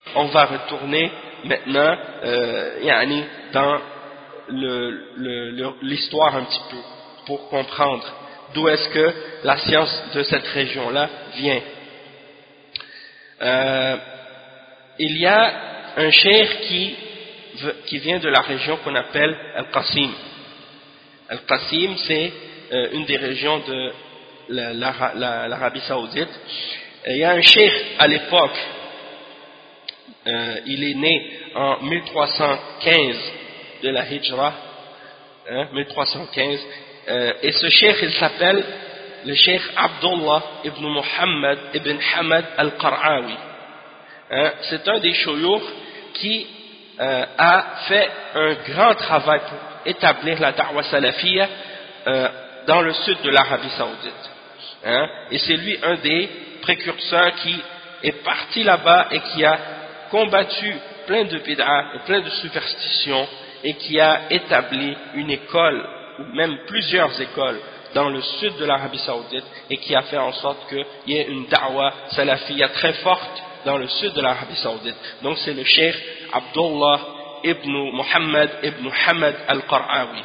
on va retourner maintenant dans l'histoire un petit peu pour comprendre d'où est-ce que la science de cette région-là vient. Il y a un cheikh qui vient de la région qu'on appelle Al-Qasim. Al-Qasim, c'est une des régions de l'Arabie Saoudite. Il y a un cheikh à l'époque, il est né en 1315 de la Hijra, 1315, et ce cheikh il s'appelle le cheikh Abdullah ibn Muhammad ibn Hamad al-Qar'awi. C'est un des shuyukh qui a fait un grand travail pour établir la da'wa salafiyya dans le sud de l'Arabie Saoudite. Et c'est lui un des précurseurs qui est parti là-bas et qui a combattu plein de bid'a et plein de superstitions et qui a établi une école ou même plusieurs écoles dans le sud de l'Arabie Saoudite et qui a fait en sorte qu'il y ait une da'wa salafiyya très forte dans le sud de l'Arabie Saoudite. Donc c'est le cheikh Abdullah ibn Muhammad ibn Hamad al-Qar'awi.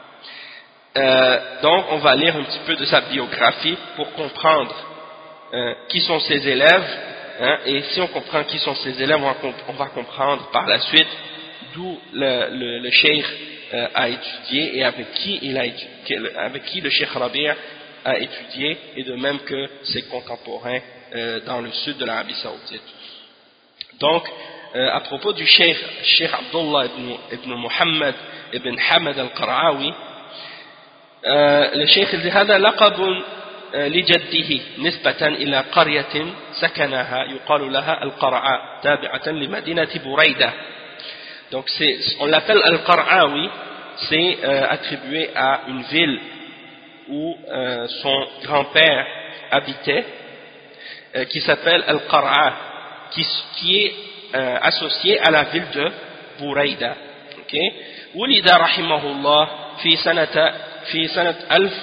Donc on va lire un petit peu de sa biographie pour comprendre qui sont ses élèves, et si on comprend qui sont ses élèves, on va comprendre par la suite d'où le cheikh a étudié et avec qui le cheikh Rabi' a étudié, et de même que ses contemporains dans le sud de l'Arabie Saoudite. Donc à propos du cheikh Abdullah ibn Muhammad ibn Hamad al-Qar'awi, le cheikh dit هذا لقب لجده نسبة إلى قرية سكنها يقال لها القرعاء تابعة لمدينة بريدة. Donc on l'appelle Al-Qar'awi, c'est attribué à une ville où son grand-père habitait, qui s'appelle Al-Qar'a, qui est associé à la ville de Burayda. Okay? ولد رحمه الله في سنة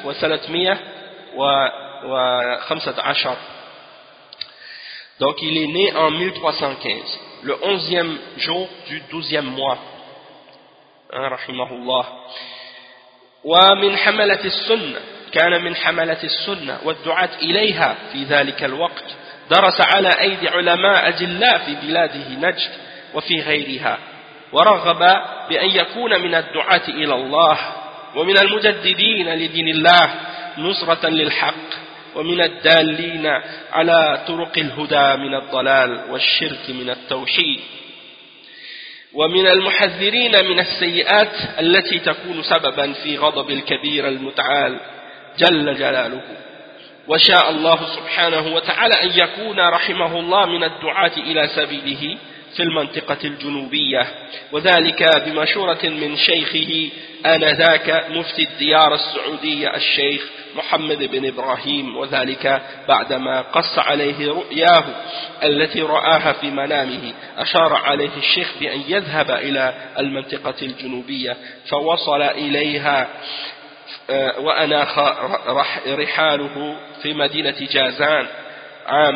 1315. Donc il est né en 1315, le 11e jour du 12e mois. رحمه الله. ومن حملة السنة، كان من حملة السنة والدعاة إليها في ذلك الوقت. درس على أيدي علماء أجلاء في بلاده نجد وفي غيرها، ورغب بأن يكون من الدعاة إلى الله ومن المجددين لدين الله نصرة للحق ومن الدالين على طرق الهدى من الضلال والشرك من التوحيد ومن المحذرين من السيئات التي تكون سببا في غضب الكبير المتعال جل جلاله. وشاء الله سبحانه وتعالى أن يكون رحمه الله من الدعاة إلى سبيله في المنطقة الجنوبية، وذلك بمشورة من شيخه آنذاك مفتي الديار السعودية الشيخ محمد بن إبراهيم، وذلك بعدما قص عليه رؤياه التي رآها في منامه. أشار عليه الشيخ بأن يذهب إلى المنطقة الجنوبية فوصل إليها وأناخ رحاله في مدينة جازان عام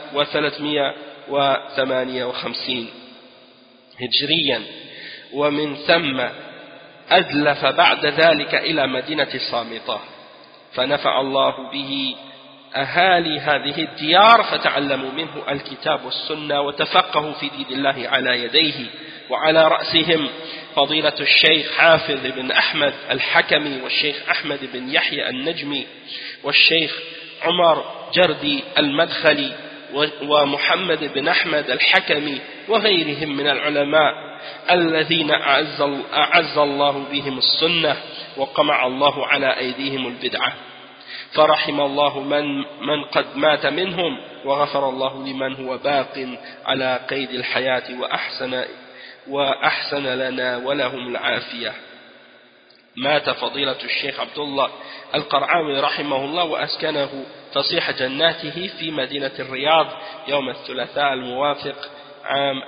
1358 هجريا، ومن ثم أدلف بعد ذلك إلى مدينة الصامتة، فنفع الله به أهالي هذه الديار فتعلموا منه الكتاب والسنة وتفقهوا في دين الله على يديه، وعلى رأسهم فضيلة الشيخ حافظ بن أحمد الحكمي والشيخ أحمد بن يحيى النجمي والشيخ عمر جردي المدخلي ومحمد بن أحمد الحكمي وغيرهم من العلماء الذين أعز الله بهم السنة وقمع الله على أيديهم البدعة، فرحم الله من قد مات منهم، وغفر الله لمن هو باق على قيد الحياة وأحسن لنا ولهم العافية. مات فضيلة الشيخ عبد الله القرعاوي رحمه الله وأسكنه فصيح جناته في مدينة الرياض يوم الثلاثاء الموافق عام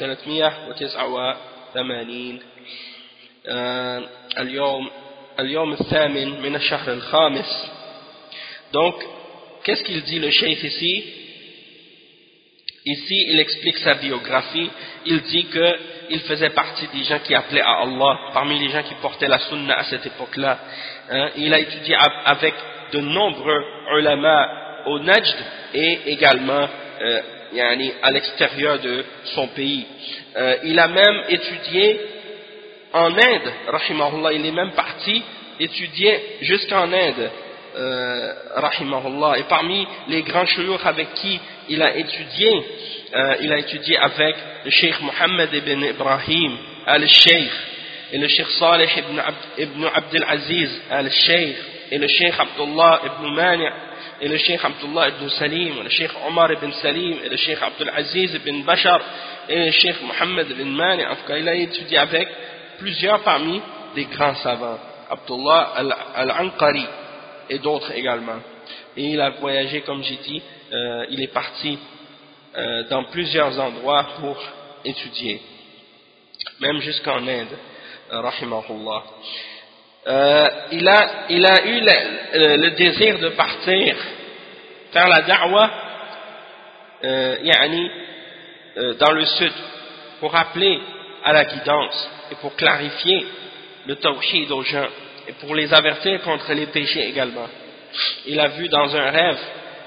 1389 اليوم الثامن من الشهر الخامس. Donc, qu'est-ce qu'il dit le cheikh ici? Ici, il explique sa biographie. Il dit qu'il faisait partie des gens qui appelaient à Allah, parmi les gens qui portaient la sunna à cette époque-là. Il a étudié avec de nombreux ulama au Najd et également à l'extérieur de son pays. Il a même étudié en Inde, rahimahullah, il est même parti étudier jusqu'en Inde, rahimahullah. Et parmi les grands shuyukh avec qui il a étudié avec le Cheikh Mohammed ibn Ibrahim al-Sheikh et le Cheikh Salih ibn Abdel Aziz al-Sheikh et le Cheikh Abdullah ibn Mani' et le Cheikh Abdullah ibn Salim et le Cheikh Omar ibn Salim et le Cheikh Abdul Aziz ibn Bashar et le Cheikh Mohammed ibn Mani'. En tout cas, il a étudié avec plusieurs parmi des grands savants, Abdullah al-Anqari et d'autres également. Et il a voyagé, comme j'ai dit, il est parti dans plusieurs endroits pour étudier, même jusqu'en Inde, rahimahullah. Il a eu le désir de partir faire la da'wah dans le sud pour appeler à la guidance et pour clarifier le tawhid aux gens et pour les avertir contre les péchés également. Il a vu dans un rêve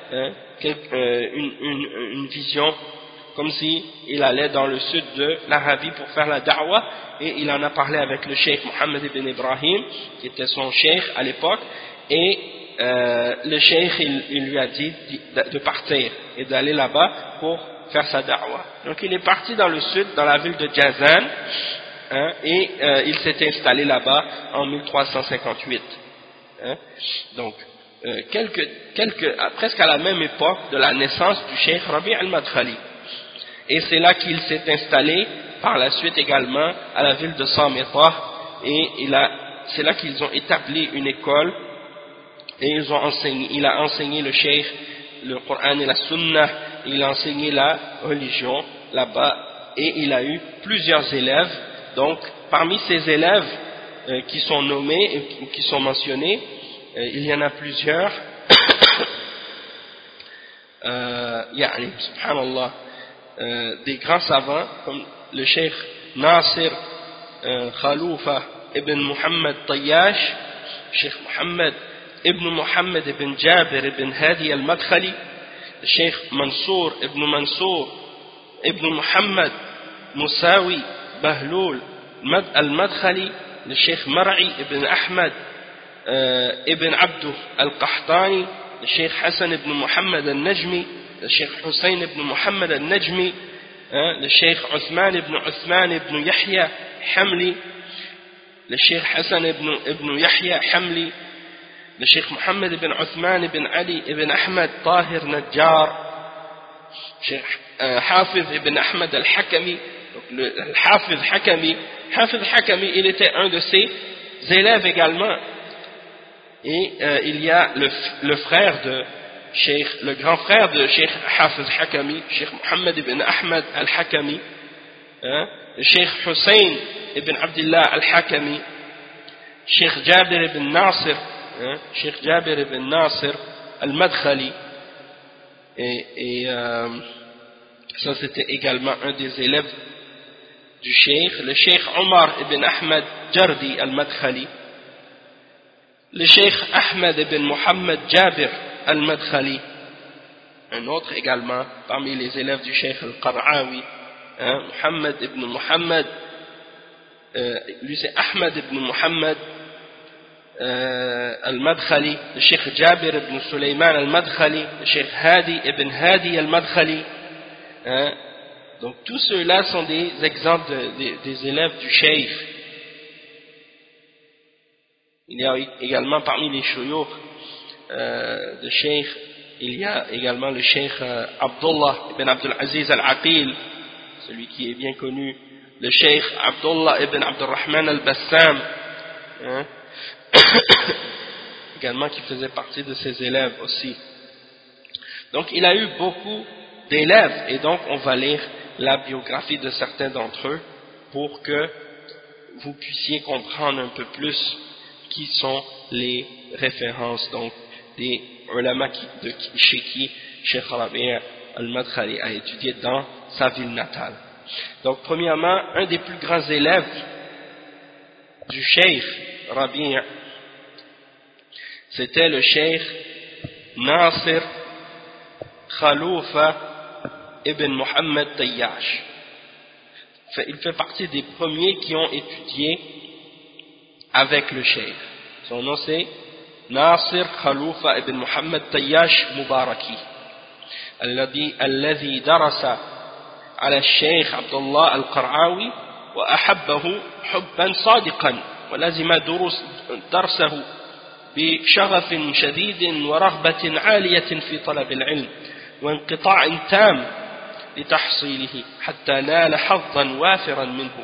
une vision comme si il allait dans le sud de l'Arabie pour faire la da'wah, et il en a parlé avec le cheikh Mohammed ibn Ibrahim qui était son cheikh à l'époque, et le cheikh il lui a dit de partir et d'aller là-bas pour faire sa da'wah. Donc il est parti dans le sud, dans la ville de Jazan, et il s'est installé là-bas en 1358. Donc presque à la même époque de la naissance du cheikh Rabi' al-Madkhali. Et c'est là qu'il s'est installé par la suite également à la ville de Samitah, et c'est là qu'ils ont établi une école, et il a enseigné le cheikh le Coran et la Sunna, il a enseigné la religion là-bas, et il a eu plusieurs élèves. Donc parmi ces élèves qui sont nommés ou qui sont mentionnés, il y en a plusieurs subhanallah, des grands savants comme le cheikh Nasir Khaloufa ibn Muhammad Tayyash, cheikh Muhammad ibn Jabir ibn Hadi al-Madkhali, le cheikh Mansour ibn Muhammad Moussawi Bahloul al-Madkhali, le cheikh Mar'i ibn Ahmad ibn Abdou al-Qahtani, le cheikh Hassan ibn Muhammad al-Najmi, le cheikh Hussein ibn Muhammad al-Najmi, le cheikh Uthman ibn Yahya Hamli, le cheikh Hassan ibn Yahya Hamli, le cheikh Mohammed ibn Uthman ibn Ali ibn Ahmad Tahir Najjar, cheikh Hafiz ibn Ahmad al-Hakami. Donc le Hafiz Hakami, il était un de ses élèves également. Et il y a le frère de Cheikh, le grand frère de Cheikh Hafiz Hakami, Cheikh Mohammed ibn Ahmad al-Hakami, le Cheikh Hussein ibn Abdullah al-Hakami, Cheikh Jabir ibn Nasir al-Madkhali, et ça c'était également un des élèves du Cheikh, le Cheikh Omar ibn Ahmad Jardi al-Madkhali, le Cheikh Ahmed ibn Muhammad Jabir al-Madkhali, un autre également parmi les élèves du Cheikh al-Qar'awi, Muhammad ibn Muhammad, lui c'est Ahmed ibn Muhammad al-Madkhali, le Cheikh Jabir ibn Sulaiman al-Madkhali, le Cheikh Hadi ibn Hadi al-Madkhali. Donc tous ceux-là sont des exemples des élèves du Cheikh. Il y a également parmi les shuyukh de Cheikh, il y a également le Cheikh Abdullah ibn Abdul Aziz al-Aqil, celui qui est bien connu, le Cheikh Abdullah ibn Abdurrahman al-Bassam, également qui faisait partie de ses élèves aussi. Donc il a eu beaucoup d'élèves, et donc on va lire la biographie de certains d'entre eux pour que vous puissiez comprendre un peu plus qui sont les références donc des ulama chez qui Cheikh Rabi' al-Madkhali a étudié dans sa ville natale. Donc premièrement, un des plus grands élèves du Cheikh Rabi' c'était le Cheikh Nasir Khaloufa ibn Muhammad Tayyash. Il fait partie des premiers qui ont étudié avec le Cheikh. Son nom c'est Nasir Khaloufa ibn Muhammad Tayyash Mubaraki, الذي درس على الشيخ عبد الله القرعاوي وأحبه حبا صادقا ولزم درسه بشغف شديد ورغبة عالية في طلب العلم وانقطاع تام لتحصيله حتى نال حظا وافرا منه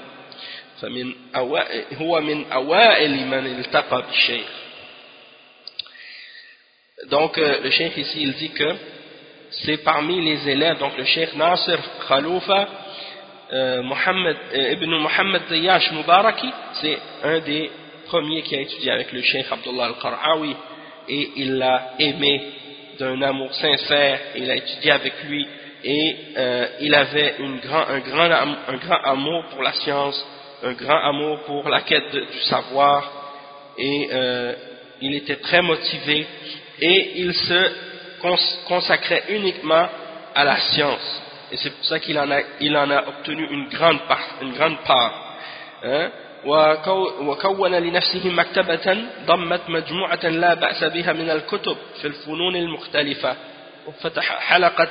هو من أوائل من التقى بالشيخ. Donc le cheikh ici il dit que c'est parmi les élèves, donc le cheikh Nasir Khaloufa ibn Muhammad Tayyash Mubaraki, c'est un des premiers qui a étudié avec le cheikh Abdullah al-Qar'awi, et il l'a aimé d'un amour sincère, il a étudié avec lui, et il avait un grand amour pour la science, un grand amour pour la quête du savoir, et il était très motivé, et il se consacrait uniquement à la science, et c'est pour ça qu'il en a obtenu une grande part. وكون لنفسه مكتبة ضمت مجموعة لا بأس بها من الكتب في الفنون المختلفة وفتح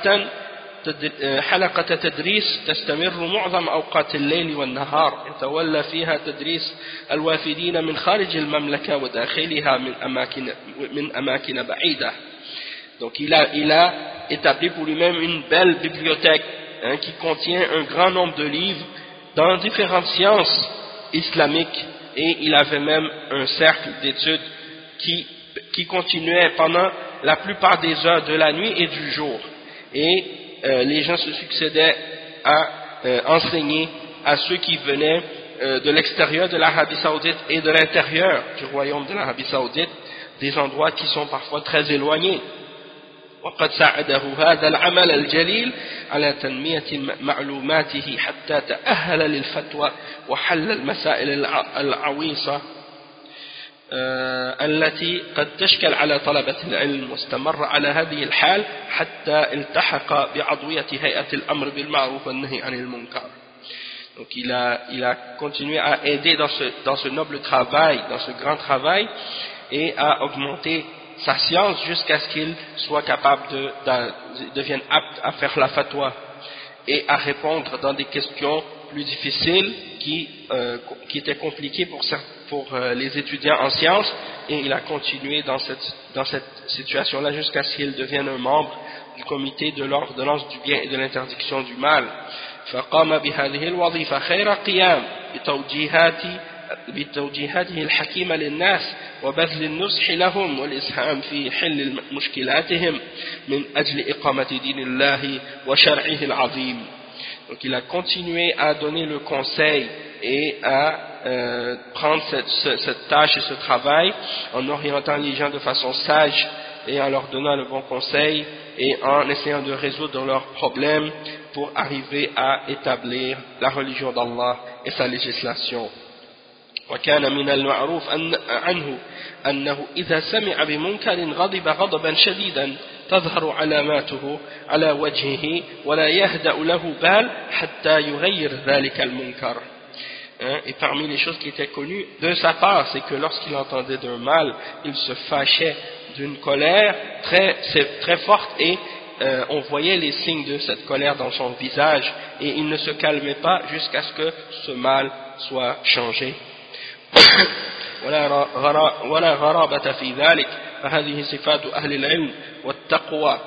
حلقة تدريس تستمر معظم أوقات الليل والنهار يتولى فيها تدريس الوافدين من خارج المملكة وداخلها من أماكن بعيدة. Donc il a établi pour lui-même une belle bibliothèque qui contient un grand nombre de livres dans différentes sciences islamiques, et il avait même un cercle d'études qui continuait pendant la plupart des heures de la nuit et du jour, et les gens se succédaient à enseigner à ceux qui venaient de l'extérieur de l'Arabie Saoudite et de l'intérieur du royaume de l'Arabie Saoudite, des endroits qui sont parfois très éloignés. وقد ساعده هذا العمل الجليل على تنمية معلوماته حتى تأهل للفتوى وحل المسائل العويصة التي قد تشكل على طلبة العلم، واستمر على هذه الحال حتى التحق بعضوية هيئة الأمر بالمعروف والنهي عن المنكر. Donc il a continué à aider dans ce noble travail, dans ce grand travail, et à augmenter sa science jusqu'à ce qu'il soit capable devienne apte à faire la fatwa et à répondre dans des questions plus difficiles qui étaient compliquées pour les étudiants en sciences, et il a continué dans cette situation-là jusqu'à ce qu'il devienne un membre du comité de l'ordonnance du bien et de l'interdiction du mal. فقام بهذه الوظيفة خير قيام بتوجيهاته الحكيمة للناس وبذل النصح لهم والإسهام في حل مشكلاتهم من أجل إقامة دين الله وشرعه العظيم. Donc il a continué à donner le conseil et à prendre cette tâche et ce travail en orientant les gens de façon sage et en leur donnant le bon conseil et en essayant de résoudre leurs problèmes pour arriver à établir la religion d'Allah et sa législation. وكان من المعروف عنه أنه إذا سمع بمنكر غضب غضبا شديدا تظهر علاماته على وجهه ولا يهدأ له بال حتى يغير ذلك المنكر. Et parmi les choses qui étaient connues de sa part, c'est que lorsqu'il entendait d'un mal, il se fâchait d'une colère très forte, et on voyait les signes de cette colère dans son visage, et il ne se calmait pas jusqu'à ce que ce mal soit changé. ولا غرابة في ذلك، فهذه صفات أهل العلم والتقوى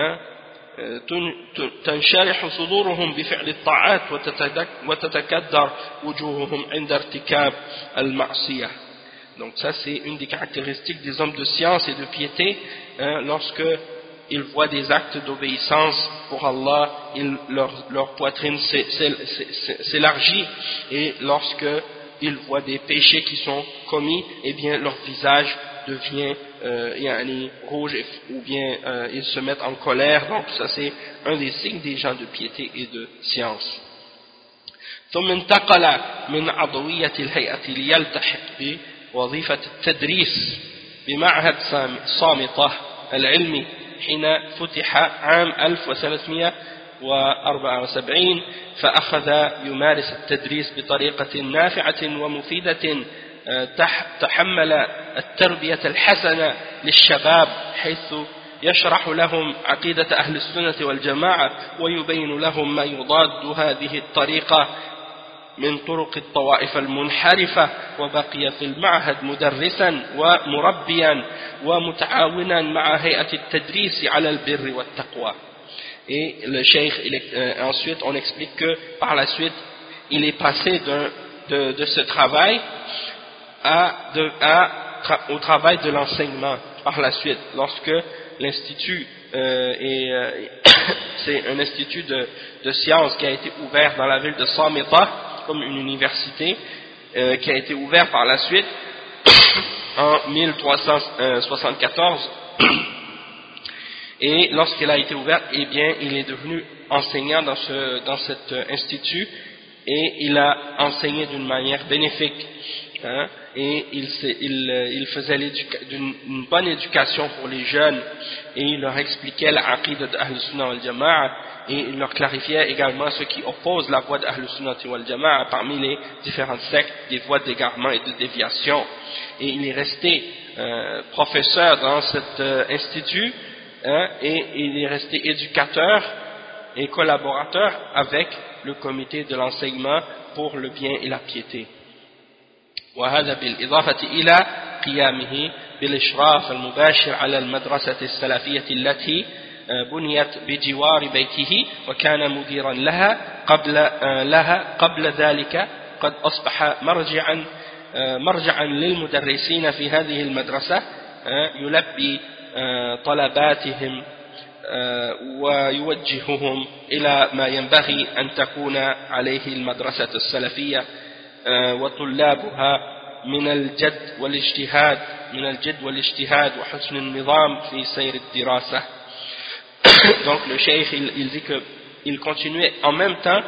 تنشرح صدورهم بفعل الطاعات وتتكدر وجوههم عند ارتكاب المعصية. Donc ça c'est une des caractéristiques des hommes de science et de piété, lorsque ils voient des actes d'obéissance pour Allah, leur poitrine s'élargit, et lorsque ils voient des péchés qui sont commis, eh bien leur visage devient rouge ou bien ils se mettent en colère. Donc ça c'est un des signes des gens de piété et de science. ثم انتقل من عضوية الهيئة ليلتحق بوظيفة التدريس بمعهد صامتة العلمي حين فتح عام 1374 فأخذ يمارس التدريس بطريقة نافعة ومفيدة تحمل التربية الحسنة للشباب حيث يشرح لهم عقيدة أهل السنة والجماعة ويبين لهم ما يضاد هذه الطريقة من طرق الطوائف المنحرفة وبقي في المعهد مدرسا ومربيا ومتعاونا مع هيئة التدريس على البر والتقوى. Et le cheikh, ensuite on explique que par la suite il est passé de ce travail au travail de l'enseignement par la suite, lorsque l'institut c'est un institut de sciences qui a été ouvert dans la ville de Samita comme une université qui a été ouvert par la suite en 1374 et lorsqu'il a été ouvert, eh bien il est devenu enseignant dans cet institut et il a enseigné d'une manière bénéfique, hein, et il faisait une bonne éducation pour les jeunes et il leur expliquait la aqida d'Ahl Sunnah wal Jama'a et il leur clarifiait également ce qui oppose la voie d'Ahl Sunnah wal Jama'a parmi les différentes sectes, des voies d'égarement et de déviation. Et il est resté professeur dans cet institut, hein, et il est resté éducateur et collaborateur avec le comité de l'enseignement pour le bien et la piété. وهذا بالإضافة إلى قيامه بالإشراف المباشر على المدرسة السلفية التي بنيت بجوار بيته وكان مديرا لها قبل ذلك قد أصبح مرجعا للمدرسين في هذه المدرسة يلبي طلباتهم ويوجههم إلى ما ينبغي أن تكون عليه المدرسة السلفية وطلابها من الجد والاجتهاد وحسن النظام في سير الدراسة. Donc le cheikh il dit que il continuait en même temps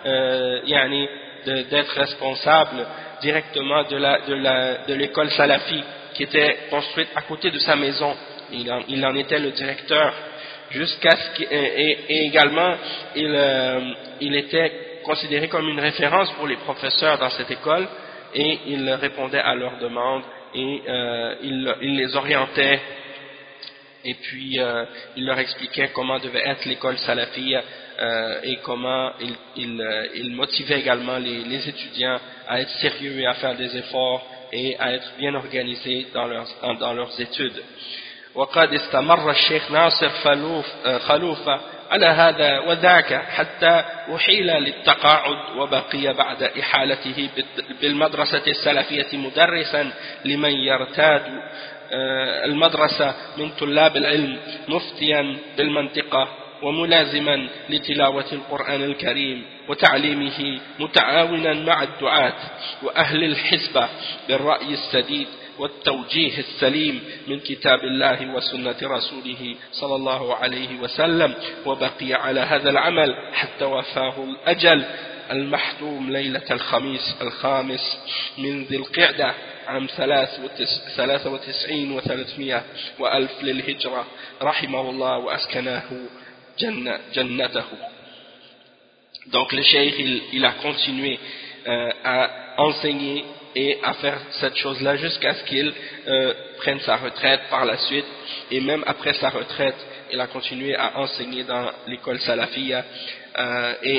d'être responsable directement de l'école salafi qui était construite à côté de sa maison. Il en était le directeur jusqu'à ce et également il était considéré comme une référence pour les professeurs dans cette école et il répondait à leurs demandes et il les orientait et puis il leur expliquait comment devait être l'école salafiyya et comment il motivait également les étudiants à être sérieux et à faire des efforts et à être bien organisés dans leurs études. وقد استمر الشيخ ناصر خلوفة على هذا وذاك حتى أحيل للتقاعد وبقي بعد إحالته بالمدرسة السلفية مدرسا لمن يرتاد المدرسة من طلاب العلم مفتيا بالمنطقة وملازما لتلاوة القرآن الكريم وتعليمه متعاونا مع الدعاة وأهل الحزبة بالرأي السديد والتوجيه السليم من كتاب الله وسنة رسوله صلى الله عليه وسلم وبقي على هذا العمل حتى وفاه الأجل المحتوم ليلة الخميس الخامس من ذي القعدة عام 93 و300 وألف للهجرة رحمه الله وأسكناه جنته. Donc le cheikh il a continué à enseigner et à faire cette chose-là jusqu'à ce qu'il prenne sa retraite par la suite, et même après sa retraite il a continué à enseigner dans l'école salafiyya et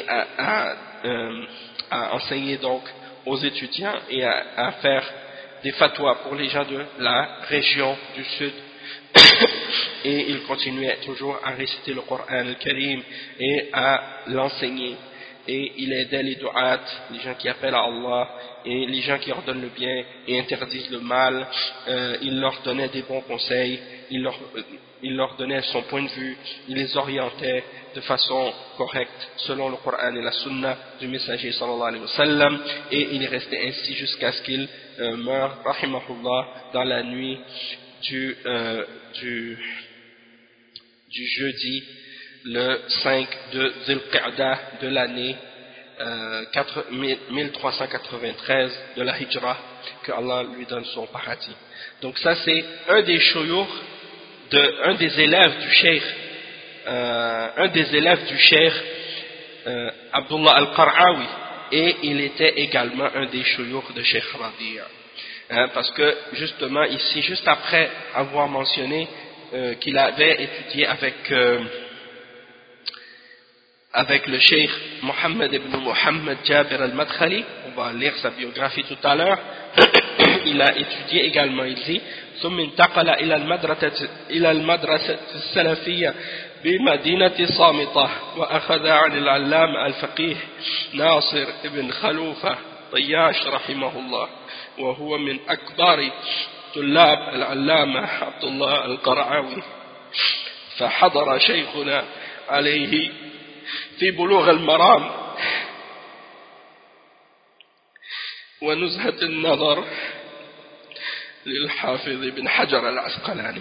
à enseigner donc aux étudiants et à faire des fatwas pour les gens de la région du sud. Et il continuait toujours à réciter le Coran al-Karim et à l'enseigner, et il aidait les du'at, les gens qui appellent à Allah, et les gens qui ordonnent le bien et interdisent le mal. Il leur donnait des bons conseils, il leur donnait son point de vue, il les orientait de façon correcte selon le Coran et la Sunna du messager sallallahu alayhi wa sallam, et il est resté ainsi jusqu'à ce qu'il meure rahimahullah dans la nuit du, du, du jeudi le 5 de Dhul-Qa'dah de l'année 1393 de la Hijra, que Allah lui donne son paradis. Donc ça c'est un des shuyukh, un des élèves du cheikh Abdullah al-Qar'awi, et il était également un des shuyukh de Cheikh Rabi'. Parce que justement ici, juste après avoir mentionné qu'il avait étudié avec le cheikh Mohammed ibn Mohammed Jabir al-Madkhali, on va lire sa biographie tout à l'heure, il a étudié également, il dit ثم انتقل إلى المدرسة السلفية بمدينة صامتة وأخذ عن العلامة الفقيه ناصر بن خلوفة طياش رحمه الله، وهو من أكبر طلاب العلامة عبد الله القرعاوي، فحضر شيخنا عليه في بلوغ المرام ونزهة النظر للحافظ بن حجر العسقلاني.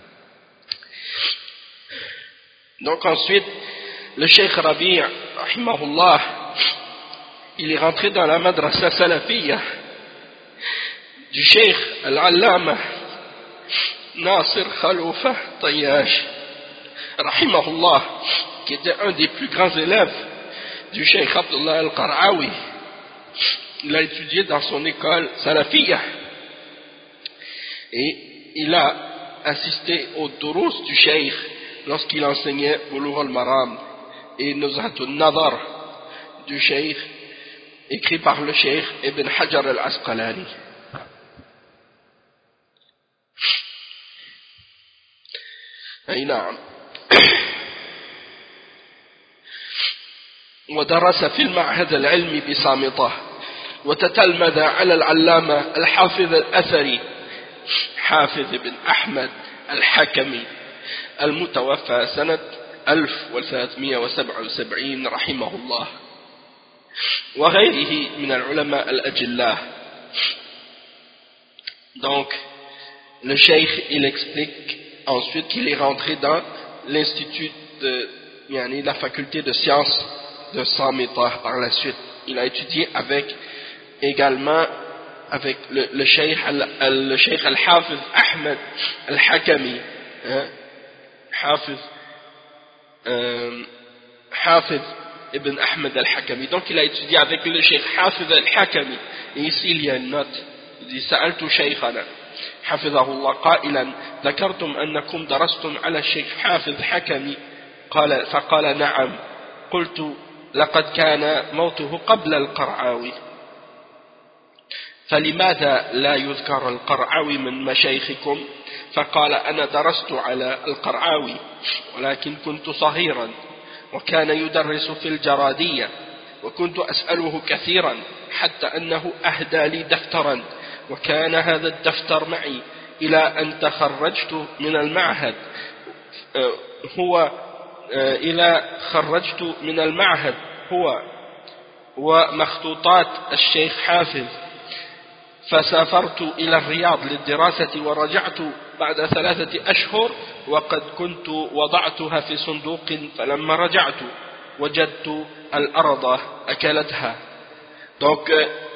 Donc ensuite, le Cheikh Rabi' rahimahullah, il est rentré dans la madrasa salafiyya du Cheikh al-Allama Nasir Khalifa Tayyash rahimahullah, qui était un des plus grands élèves du Cheikh Abdullah al-Qar'awi. Il a étudié dans son école salafiyya et il a assisté aux durus du Cheikh lorsqu'il enseignait Bulugh al-Maram et Nuzhatun Nadar du Cheikh, écrit par le Cheikh Ibn Hajar al-Asqalani. أي نعم. ودرس في المعهد العلمي بصامتة، وتتلمذ على العلامة الحافظ الأثري حافظ بن أحمد الحكمي المتوفى سنة 1377 رحمه الله، وغيره من العلماء الأجلاء. Donc le cheikh il explique ensuite qu'il est rentré dans l'institut de la faculté de sciences de Samita par la suite. Il a étudié également avec le cheikh al-Hafiz Ahmed al-Hakami, Hafiz ibn Ahmed al-Hakami. Donc il a étudié avec le cheikh Hafiz al-Hakami, et ici il y a une note, il dit سألت شيخنا حفظه الله قائلا ذكرتم أنكم درستم على الشيخ حافظ حكمي، فقال نعم. قلت لقد كان موته قبل القرعاوي، فلماذا لا يذكر القرعاوي من مشايخكم؟ فقال أنا درست على القرعاوي ولكن كنت صغيرا، وكان يدرس في الجرادية، وكنت أسأله كثيرا حتى أنه أهدى لي دفترا، وكان هذا الدفتر معي إلى أن تخرجت من المعهد، هو ومخطوطات الشيخ حافظ، فسافرت إلى الرياض للدراسة ورجعت بعد 3 أشهر وقد كنت وضعتها في صندوق، فلما رجعت وجدت الأرض أكلتها. Donc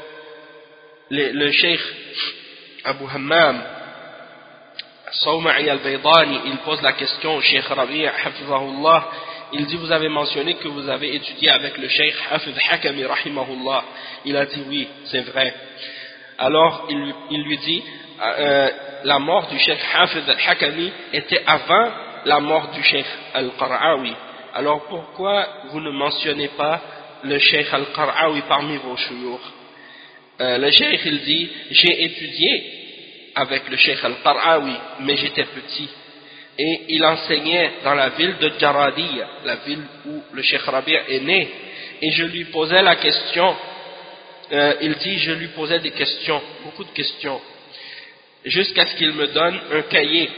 le cheikh Abu Hammam Sawma'i al-Baydani, il pose la question au cheikh Rabi' hafizahullah. Il dit, vous avez mentionné que vous avez étudié avec le cheikh Hafiz Hakami rahimahullah. Il a dit oui, c'est vrai. Alors il lui dit, la mort du cheikh Hafiz al-Hakami était avant la mort du cheikh al-Qar'awi. Alors pourquoi vous ne mentionnez pas le cheikh al-Qar'awi parmi vos shuyukh? Le cheikh il dit, j'ai étudié avec le cheikh al-Qar'awi, mais j'étais petit. Et il enseignait dans la ville de Jaradiya, la ville où le cheikh Rabi' est né. Et je lui posais la question, il dit, je lui posais des questions, beaucoup de questions, jusqu'à ce qu'il me donne un cahier,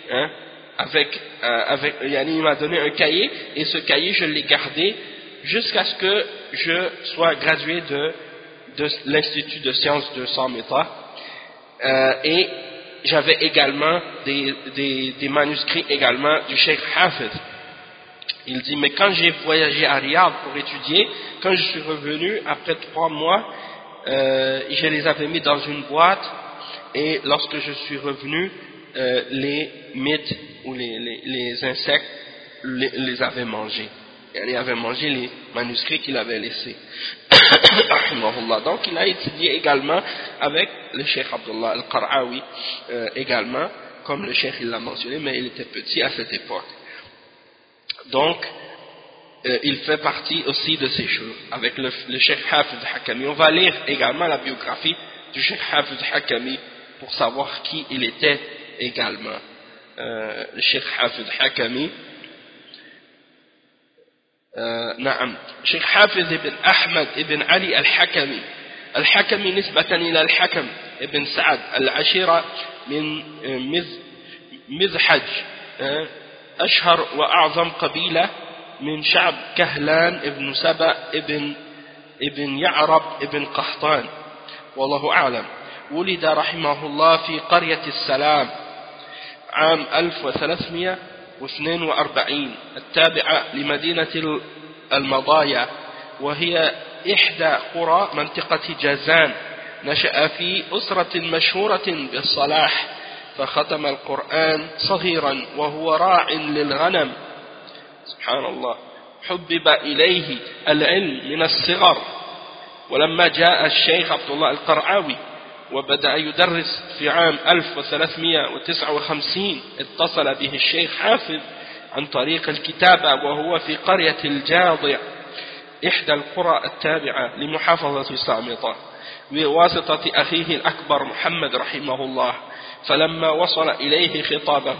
il m'a donné un cahier, et ce cahier je l'ai gardé jusqu'à ce que je sois gradué de l'institut de sciences de Samita, et j'avais également des manuscrits également du Cheikh Hafiz. Il dit, mais quand j'ai voyagé à Riyad pour étudier, quand je suis revenu, après 3 mois, je les avais mis dans une boîte, et lorsque je suis revenu, les mythes ou les insectes les avaient mangés. Il avait mangé les manuscrits qu'il avait laissés. Donc il a étudié également avec le Cheikh Abdullah al-Qar'awi, également, comme le Cheikh il l'a mentionné, mais il était petit à cette époque. Donc, il fait partie aussi de ces choses, avec le Cheikh Hafiz Hakami. On va lire également la biographie du Cheikh Hafiz Hakami pour savoir qui il était également. Le Cheikh Hafiz Hakami. نعم شيخ حافظ ابن أحمد ابن علي الحكمي. الحكمي نسبة إلى الحكم ابن سعد العشيرة من مذحج، أشهر وأعظم قبيلة من شعب كهلان ابن سبأ ابن يعرب ابن قحطان، والله أعلم. ولد رحمه الله في قرية السلام عام 1342 التابعة لمدينة المضايا، وهي إحدى قرى منطقة جازان. نشأ في أسرة مشهورة بالصلاح، فختم القرآن صغيرا وهو راع للغنم. سبحان الله. حبب إليه العلم من الصغر، ولما جاء الشيخ عبد الله القرعاوي وبدأ يدرس في عام 1359 اتصل به الشيخ حافظ عن طريق الكتابة، وهو في قرية الجاضع إحدى القرى التابعة لمحافظة سامطة، بواسطة أخيه الأكبر محمد رحمه الله. فلما وصل إليه خطابه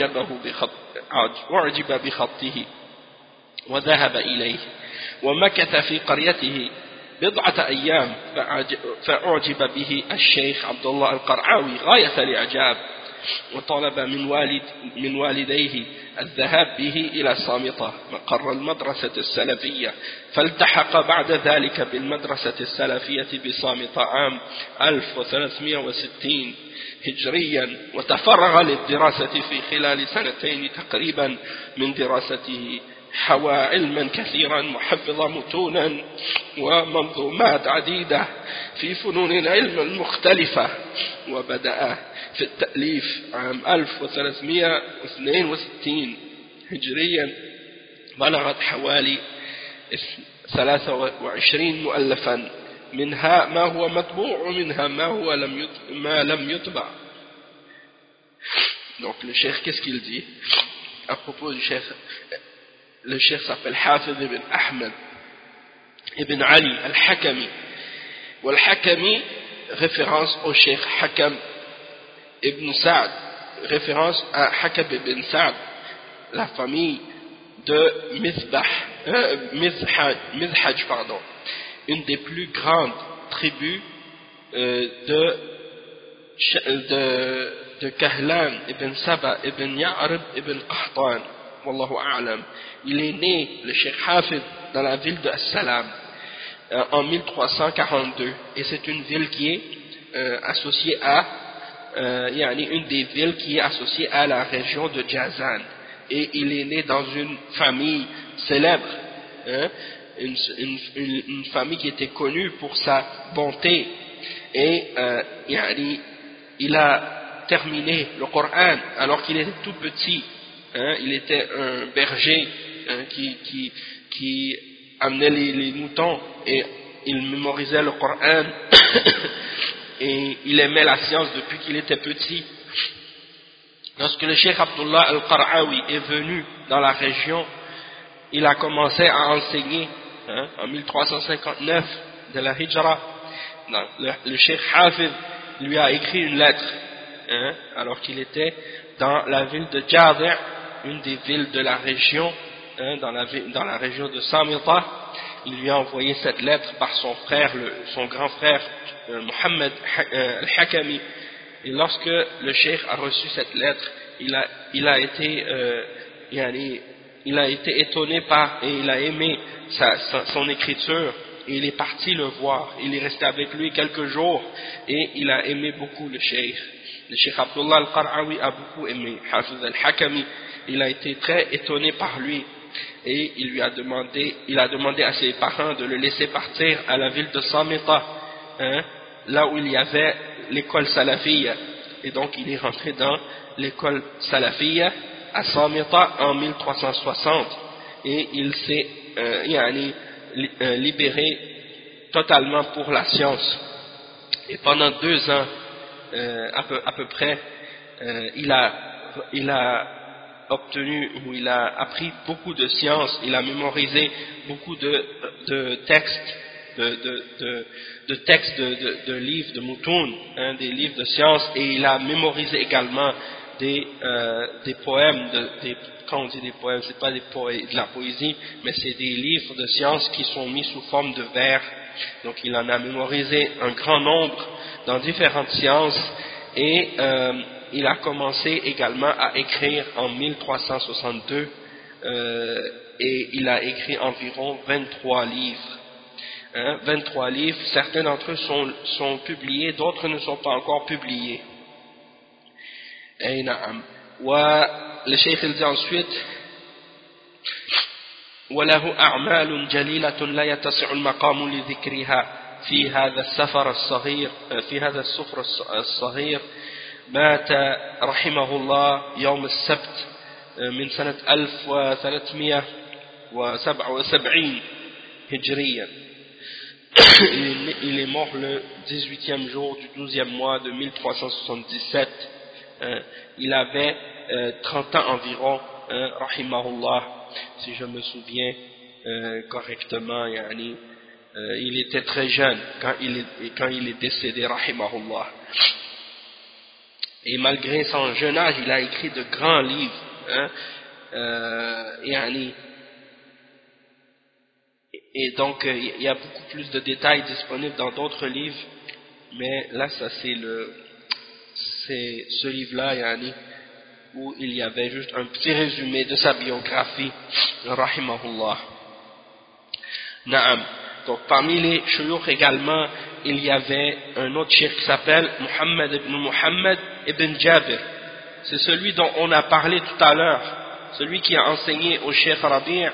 أعجب بخطه وذهب إليه، ومكث في قريته بضعة أيام، فأعجب به الشيخ عبد الله القرعاوي غاية الإعجاب، وطلب من والديه الذهاب به إلى صامطة مقر المدرسة السلفية، فالتحق بعد ذلك بالمدرسة السلفية بصامطة عام 1360 هجريا، وتفرغ للدراسة في خلال 2 تقريبا من دراسته. حوى علما كثيرا وحفظ متونا ومنظومات عديدة في فنون العلم المختلفة، وبدأ في التأليف عام 1362 هجريا، بلغت حوالي 23 مؤلفا، منها ما هو مطبوع ومنها ما لم يطبع. Donc le cheikh, qu'est-ce qu'il dit à propos du cheikh? Le cheikh s'appelle Hafiz ibn Ahmed ibn Ali al-Hakami. Wal-Hakami, référence au cheikh Hakam ibn Sa'd, référence à Hakam ibn Sa'd, la famille de Mizhaj, une des plus grandes tribus de Kahlan ibn Saba ibn Ya'rib ibn Qahtan. Wallahu a'lam. Il est né, le Cheikh Hafiz, dans la ville de As-Salam en 1342, et c'est une ville qui est associée à une des villes qui est associée à la région de Jazan, et il est né dans une famille célèbre, une famille qui était connue pour sa bonté, et il a terminé le Coran alors qu'il était tout petit. Il était un berger qui amenait les moutons, et il mémorisait le Coran et il aimait la science depuis qu'il était petit. Lorsque le Cheikh Abdullah al-Qar'awi est venu dans la région, il a commencé à enseigner en 1359 de la Hijra. Le Cheikh Hafiz lui a écrit une lettre alors qu'il était dans la ville de Jadi', une des villes de la région, dans la région de Samita. Il lui a envoyé cette lettre par son frère, son grand frère Mohammed al-Hakami. Et lorsque le cheikh a reçu cette lettre, il a été étonné et il a aimé son écriture, et il est parti le voir. Il est resté avec lui quelques jours et il a aimé beaucoup le cheikh. Le Cheikh Abdullah al-Qar'awi a beaucoup aimé Hafiz al-Hakami. Il a été très étonné par lui et il a demandé à ses parents de le laisser partir à la ville de Samita, là où il y avait l'école salafiyya, et donc il est rentré dans l'école salafiyya à Samita en 1360 et il s'est libéré totalement pour la science, et pendant 2 ans à peu près il a obtenu, ou il a appris beaucoup de sciences, il a mémorisé beaucoup de textes, de livres de Moutoun, des livres de sciences, et il a mémorisé également des poèmes, quand on dit des poèmes, c'est pas de la poésie, mais c'est des livres de sciences qui sont mis sous forme de vers. Donc il en a mémorisé un grand nombre dans différentes sciences, et il a commencé également à écrire en 1362 et il a écrit environ 23 livres. 23 livres, certains d'entre eux sont publiés, d'autres ne sont pas encore publiés. Le cheikh il dit ensuite وله أعمال جليلة لا يتسع المقام لذكرها في هذا السفر الصغير مات رحمه الله يوم السبت من سنة 1377 هجرية. Il est mort le 18e jour du 12e mois de 1377. Il avait 30 ans environ, rahimahullah, si je me souviens correctement. Il était très jeune quand il est décédé, rahimahullah. Et malgré son jeune âge, il a écrit de grands livres. Et donc, il y a beaucoup plus de détails disponibles dans d'autres livres. Mais là, ça c'est ce livre-là, où il y avait juste un petit résumé de sa biographie, rahimahullah. Naam. Donc, parmi les shuyukh également, il y avait un autre cheikh qui s'appelle Muhammad ibn Jabir. C'est celui dont on a parlé tout à l'heure, celui qui a enseigné au cheikh Rabi'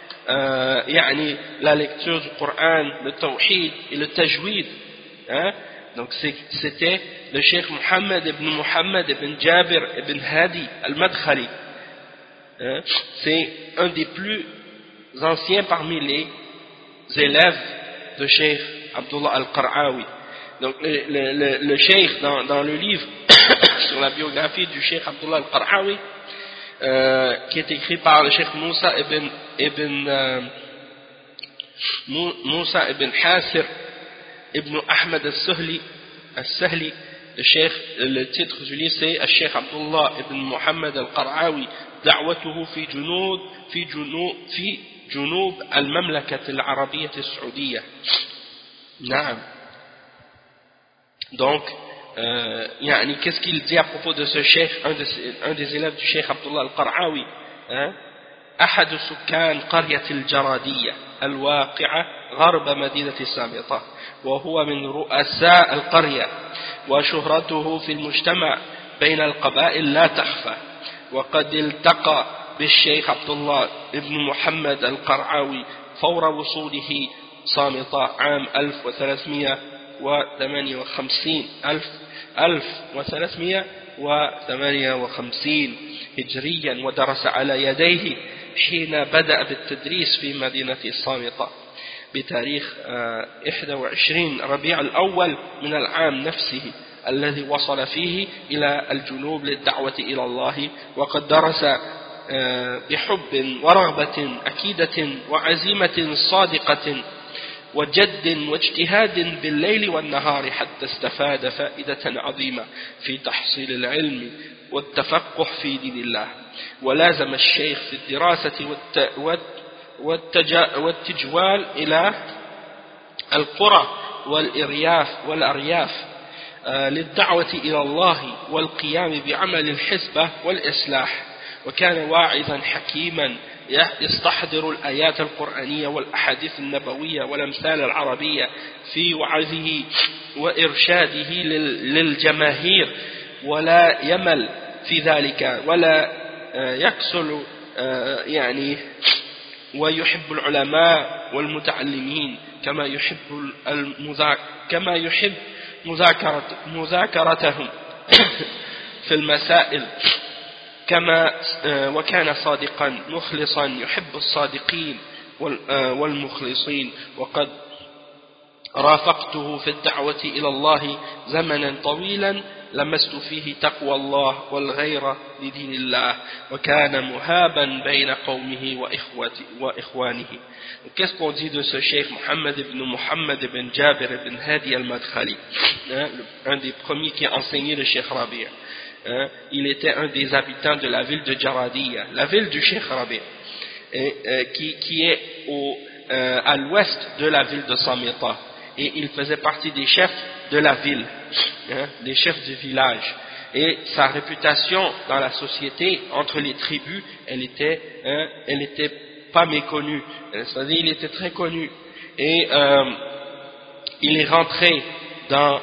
la lecture du Coran, le tawhid et le tajwid. Donc c'était le cheikh Muhammad ibn Jabir ibn Hadi al-Madkhali. C'est un des plus anciens parmi les élèves de cheikh Abdullah al-Qar'awi. Donc le cheikh dans le livre sur la biographie du cheikh Abdullah al-Qar'awi, qui est écrit par le cheikh Moussa ibn Hasir ibn Ahmed al-Sahli, le titre du livre c'est al-cheikh Abdullah ibn Muhammad al-Qar'awi da'watuhu fi junub al-mamlakat al-arabiyyah al-saoudiyya. Naam. Donc qu'est-ce qu'il dit à propos de ce cheikh, un des élèves du cheikh Abdullah al-Qar'awi, أحد سكان قرية الجرادية الواقعة غرب مدينة سامطة، وهو من رؤساء القرية، وشهرته في المجتمع بين القبائل لا تخفى. وقد التقى بالشيخ عبد الله ابن محمد القرعاوي فور وصوله صامطة عام 1358 هجريا، ودرس على يديه حين بدأ بالتدريس في مدينة الصامطة بتاريخ 21 ربيع الأول من العام نفسه الذي وصل فيه إلى الجنوب للدعوة إلى الله. وقد درس بحب ورغبة أكيدة وعزيمة صادقة وجد واجتهاد بالليل والنهار حتى استفاد فائدة عظيمة في تحصيل العلم والتفقه في دين الله. ولازم الشيخ في الدراسة والتجوال إلى القرى والأرياف للدعوة إلى الله والقيام بعمل الحسبة والإصلاح. وكان واعظا حكيما يستحضر الآيات القرآنية والأحاديث النبوية والأمثال العربية في وعظه وإرشاده للجماهير ولا يمل في ذلك ولا يكسل يعني ويحب العلماء والمتعلمين كما يحب مذاكرتهم في المسائل كما وكان صادقا مخلصا يحب الصادقين والمخلصين وقد رافقته في الدعوة إلى الله زمنا طويلا لمست فيه تقوى الله والغيرة لدين الله وكان مهابا بين قومه وإخوانه. Qu'est-ce qu'on dit de ce cheikh Mohammed ibn Jabir ibn Hadi al-Madkhali, un des premiers qui a enseigné le cheikh Rabi'. Il était un des habitants de la ville de Jaradiya, la ville du cheikh Rabi', qui est à l'ouest de la ville de Samita. Et il faisait partie des chefs de la ville, des chefs du village. Et sa réputation dans la société, entre les tribus, elle était pas méconnue. C'est-à-dire, il était très connu. Et il est rentré dans,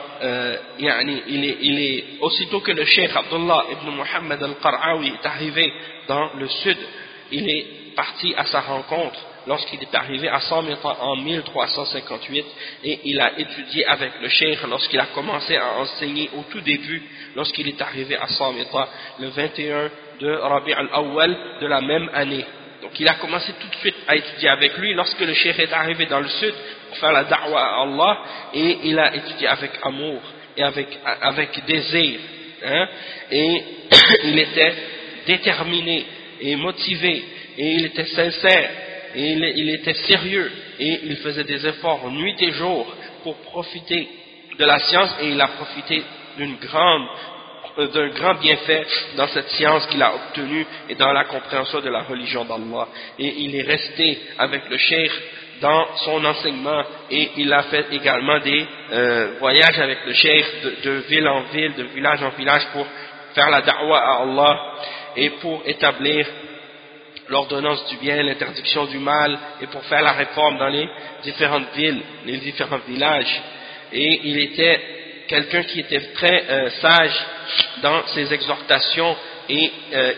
il est aussitôt que le cheikh Abdullah ibn Muhammad al-Qar'awi est arrivé dans le sud, il est parti à sa rencontre. Lorsqu'il est arrivé à Samita en 1358 et il a étudié avec le cheikh lorsqu'il a commencé à enseigner au tout début, lorsqu'il est arrivé à Samita le 21 de Rabi' al-Awwal de la même année. Donc il a commencé tout de suite à étudier avec lui lorsque le cheikh est arrivé dans le sud pour faire la da'wa à Allah, et il a étudié avec amour et avec désir, et il était déterminé et motivé et il était sincère. Et il était sérieux et il faisait des efforts nuit et jour pour profiter de la science, et il a profité d'un grand bienfait dans cette science qu'il a obtenue et dans la compréhension de la religion d'Allah. Et il est resté avec le cheikh dans son enseignement, et il a fait également des voyages avec le cheikh de ville en ville, de village en village pour faire la da'wa à Allah et pour établir l'ordonnance du bien, l'interdiction du mal, et pour faire la réforme dans les différentes villes, les différents villages. Et il était quelqu'un qui était très sage dans ses exhortations, et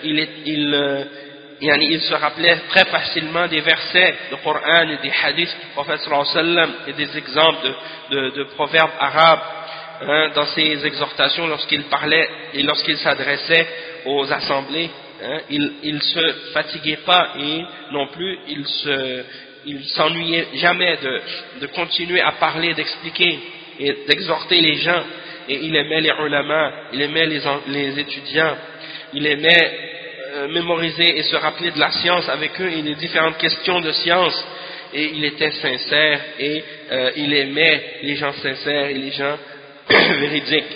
il se rappelait très facilement des versets du Coran et des hadiths du prophète sallallahu alayhi wa sallam, et des exemples de proverbes arabes dans ses exhortations lorsqu'il parlait et lorsqu'il s'adressait aux assemblées. Il se fatiguait pas, et non plus il s'ennuyait jamais de continuer à parler, d'expliquer et d'exhorter les gens. Et il aimait les ulama, il aimait les étudiants, il aimait mémoriser et se rappeler de la science avec eux et les différentes questions de science. Et il était sincère, et il aimait les gens sincères et les gens véridiques.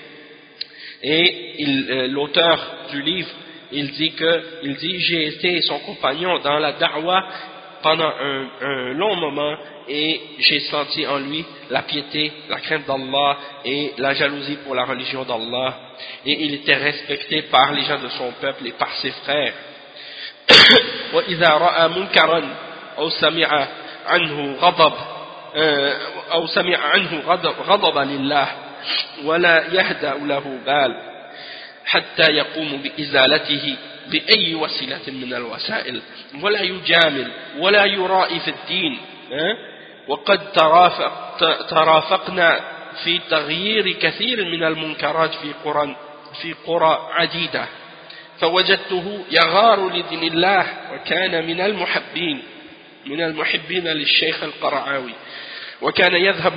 Et l'auteur du livre, il dit j'ai été son compagnon dans la da'wa pendant un long moment, et j'ai senti en lui la piété, la crainte d'Allah et la jalousie pour la religion d'Allah, et il était respecté par les gens de son peuple et par ses frères. وإذا رأى منكرا أو سمع عنه غضب لله ولا يهدأ له بال حتى يقوم بإزالته بأي وسيلة من الوسائل ولا يجامل ولا يرائي في الدين. وقد ترافقنا في تغيير كثير من المنكرات في قرى عديدة، فوجدته يغار لدين الله، وكان من المحبين للشيخ القرعاوي، وكان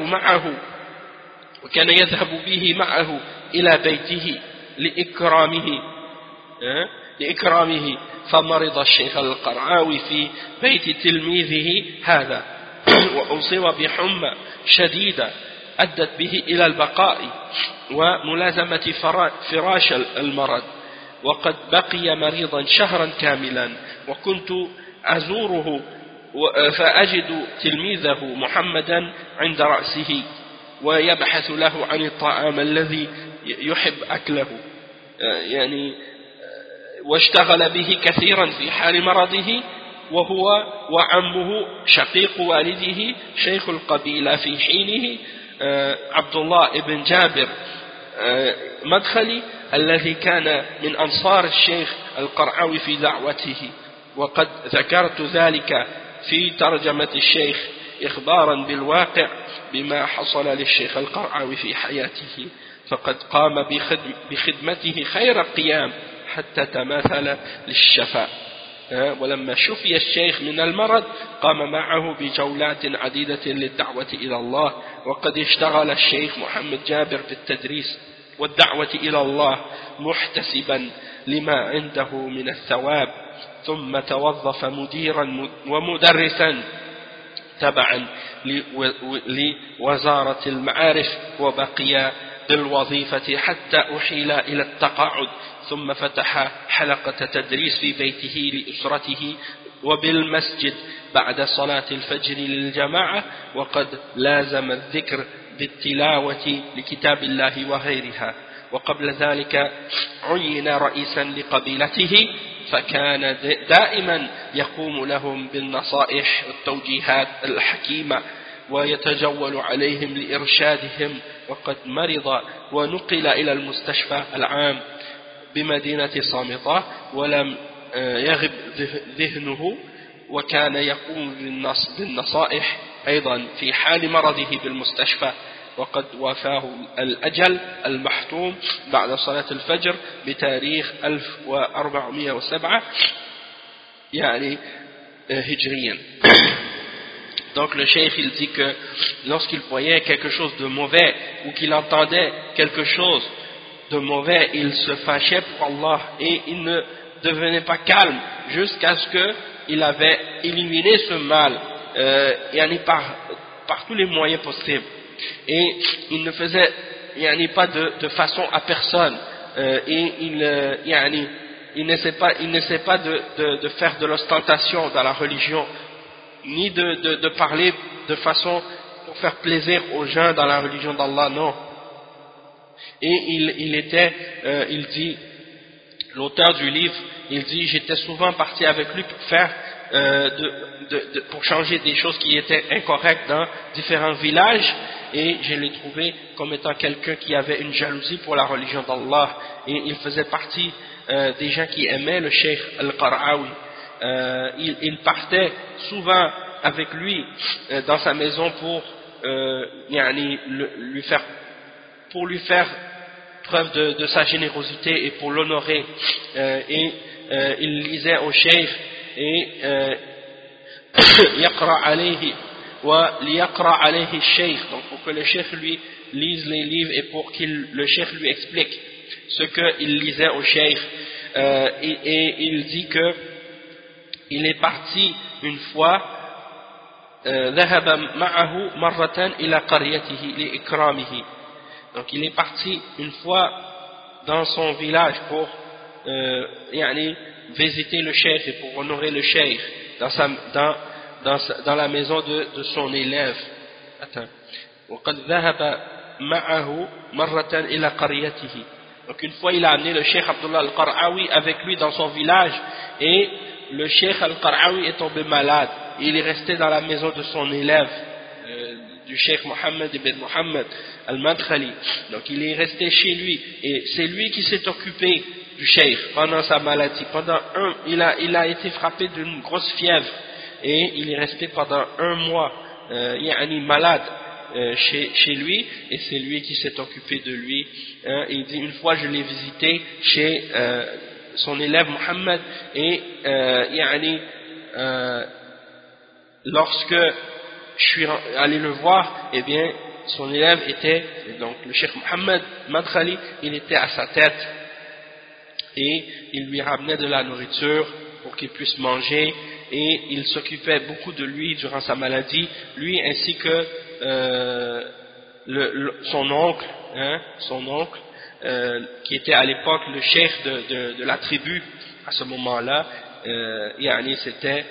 يذهب به معه إلى بيته لإكرامه فمرض الشيخ القرعاوي في بيت تلميذه هذا وأصيب بحمى شديدة أدت به إلى البقاء وملازمة فراش المرض، وقد بقي مريضا شهرا كاملا، وكنت أزوره فأجد تلميذه محمدا عند رأسه ويبحث له عن الطعام الذي يحب أكله، يعني واشتغل به كثيرا في حال مرضه، وهو وعمه شقيق والده شيخ القبيلة في حينه عبد الله بن جابر مدخلي الذي كان من أنصار الشيخ القرعاوي في دعوته، وقد ذكرت ذلك في ترجمة الشيخ إخبارا بالواقع بما حصل للشيخ القرعاوي في حياته، فقد قام بخدمته خير القيام حتى تماثل للشفاء. ولما شفي الشيخ من المرض قام معه بجولات عديدة للدعوة إلى الله، وقد اشتغل الشيخ محمد جابر بالتدريس والدعوة إلى الله محتسبا لما عنده من الثواب، ثم توظف مديرا ومدرسا تبعا لوزارة المعارف، وبقي بالوظيفة حتى أحيل إلى التقاعد، ثم فتح حلقة تدريس في بيته لأسرته وبالمسجد بعد صلاة الفجر للجماعة، وقد لازم الذكر بالتلاوة لكتاب الله وغيرها. وقبل ذلك عين رئيسا لقبيلته، فكان دائما يقوم لهم بالنصائح والتوجيهات الحكيمة ويتجول عليهم لإرشادهم، وقد مرض ونقل إلى المستشفى العام بمدينة صامتة ولم يغب ذهنه، وكان يقوم بالنصائح أيضا في حال مرضه بالمستشفى، وقد وافاه الأجل المحتوم بعد صلاة الفجر بتاريخ 1407 يعني هجريا. Donc le cheikh il dit que lorsqu'il voyait quelque chose de mauvais ou qu'il entendait quelque chose de mauvais, il se fâchait pour Allah et il ne devenait pas calme jusqu'à ce qu'il avait éliminé ce mal par tous les moyens possibles. Et il ne faisait pas de façon à personne, et il n'essaie pas de faire de l'ostentation dans la religion, ni de parler de façon pour faire plaisir aux gens dans la religion d'Allah, non. Et il dit, l'auteur du livre, il dit, j'étais souvent parti avec lui pour faire pour changer des choses qui étaient incorrectes dans différents villages, et je l'ai trouvé comme étant quelqu'un qui avait une jalousie pour la religion d'Allah, et il faisait partie des gens qui aimaient le cheikh al-Qar'awi. Il partait souvent avec lui dans sa maison pour lui faire preuve de sa générosité et pour l'honorer, et il lisait au cheikh et yaqra alayhi wa liyaqra alayhi cheikh, donc pour que le cheikh lui lise les livres et pour que le cheikh lui explique ce qu'il lisait au cheikh, et il dit que il est parti une fois ذهب معه مرة إلى قريته لإكرامه. Donc il est parti une fois dans son village pour visiter le cheikh et pour honorer le cheikh dans la maison de son élève. وقد ذهب معه مرة إلى قريته. Donc une fois il a amené le cheikh Abdullah al-Qar'awi avec lui dans son village, et le cheikh al-Qar'awi est tombé malade. Il est resté dans la maison de son élève, du cheikh Mohammed ibn Mohammed al-Madkhali. Donc il est resté chez lui, et c'est lui qui s'est occupé du cheikh pendant sa maladie. Il a été frappé d'une grosse fièvre, et il est resté pendant un mois malade chez lui, et c'est lui qui s'est occupé de lui. Il dit, une fois je l'ai visité chez son élève Mohammed, et lorsque je suis allé le voir, eh bien son élève était, donc le cheikh Mohammed Madkhali, il était à sa tête, et il lui ramenait de la nourriture pour qu'il puisse manger, et il s'occupait beaucoup de lui durant sa maladie, lui ainsi que son oncle, qui était à l'époque le cheikh de la tribu à ce moment-là, c'était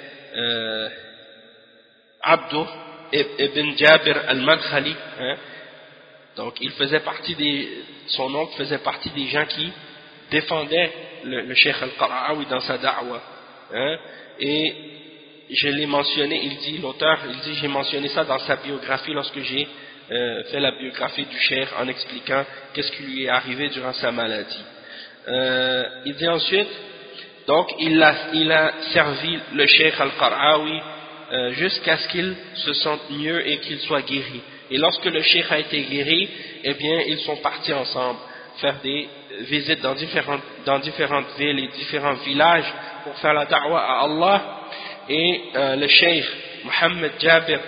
Abdou ibn Jabir al-Madkhali, donc son oncle faisait partie des gens qui défendaient le cheikh al-Qar'awi dans sa da'wa, et je l'ai mentionné, l'auteur dit j'ai mentionné ça dans sa biographie lorsque j'ai fait la biographie du cheikh en expliquant qu'est-ce qui lui est arrivé durant sa maladie. il dit ensuite, donc il a servi le Cheikh Al-Qar'awi jusqu'à ce qu'il se sente mieux et qu'il soit guéri. Et lorsque le Cheikh a été guéri, eh bien ils sont partis ensemble faire des visites dans différentes villes et différents villages pour faire la da'wa à Allah. Et le Cheikh Mohammed Jabir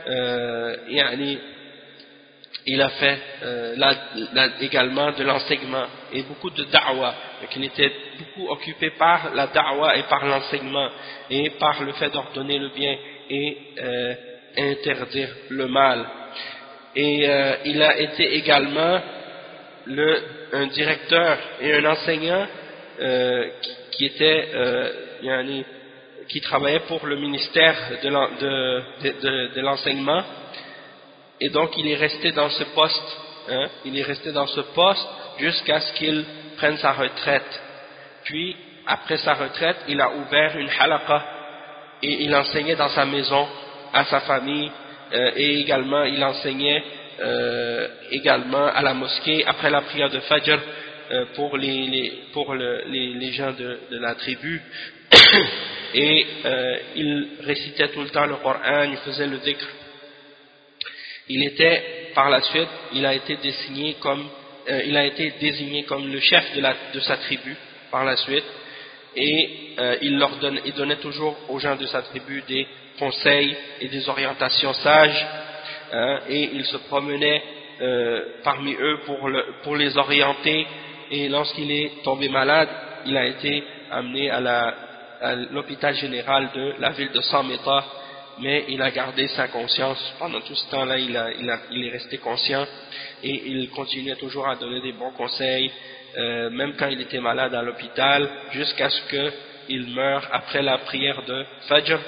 il a fait également de l'enseignement et beaucoup de da'wa. Donc il était beaucoup occupé par la da'wa et par l'enseignement et par le fait d'ordonner le bien et interdire le mal. Et il a été également un directeur et un enseignant qui travaillait pour le ministère de l'enseignement. Et donc il est resté dans ce poste, jusqu'à ce qu'il prenne sa retraite. Puis après sa retraite, il a ouvert une halaqa et il enseignait dans sa maison à sa famille et également il enseignait également à la mosquée après la prière de Fajr pour les gens de la tribu. Et il récitait tout le temps le Coran, il faisait le dhikr. Par la suite, il a été désigné comme le chef de sa tribu par la suite, et il donnait toujours aux gens de sa tribu des conseils et des orientations sages, et il se promenait parmi eux pour les orienter. Et lorsqu'il est tombé malade, il a été amené à l'hôpital général de la ville de Samita. Mais il a gardé sa conscience pendant tout ce temps-là, il est resté conscient et il continuait toujours à donner des bons conseils, même quand il était malade à l'hôpital, jusqu'à ce qu'il meure après la prière de Fajr,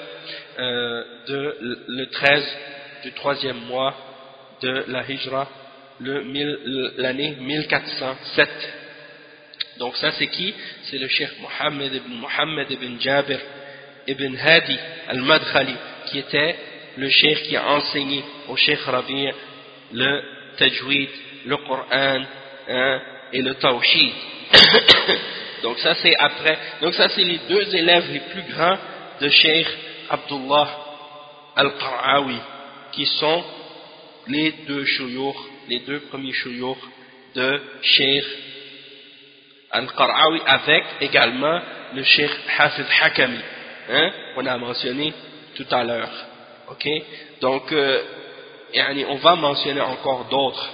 le 13 du 3e mois de la Hijra, l'année 1407. Donc ça c'est qui? C'est le Cheikh Mohammed ibn Jabir ibn Hadi al-Madkhali, qui était le cheikh qui a enseigné au Cheikh Rabi' le tajwid, le Coran et le tawhid. Donc ça c'est les deux élèves les plus grands de Cheikh Abdullah Al-Qar'awi, qui sont les deux premiers shuyukh de Cheikh Al-Qar'awi, avec également le Cheikh Hafiz Hakami, qu'on a mentionné tout à l'heure. Ok, donc on va mentionner encore d'autres.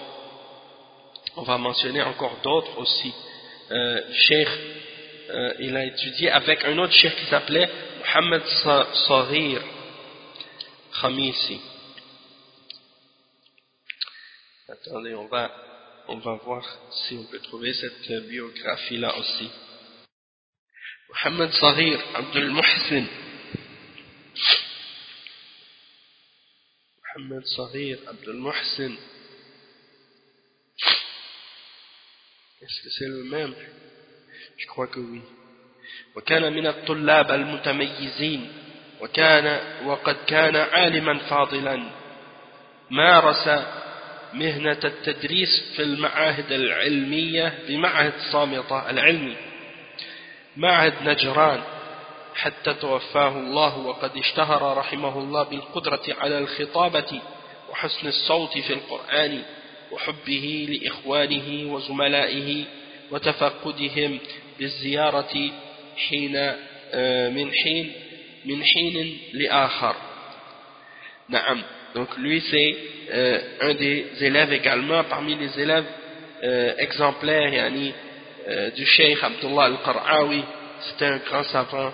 Aussi. Cheikh, il a étudié avec un autre cheikh qui s'appelait Mohammed Saghir Khamisi. Attendez, on va voir si on peut trouver cette biographie là aussi. Mohammed Saghir Abdul Muhsin. Mohammed Saghir Abdul Muhsin. Est-ce que c'est le même? Je crois que oui. وكان من الطلاب المتميزين وقد كان عالما فاضلا مارس مهنة التدريس في المعاهد العلمية بمعهد صامتة العلمي معهد نجران حتى توفاه الله، وقد اشتهر رحمه الله بالقدرة على الخطابة وحسن الصوت في القرآن وحبه لإخوانه وزملائه وتفقدهم بالزيارة من حين لآخر. نعم. Donc lui c'est un des élèves également, parmi les élèves exemplaires du Cheikh Abdullah Al-Qar'awi. C'était un grand savant.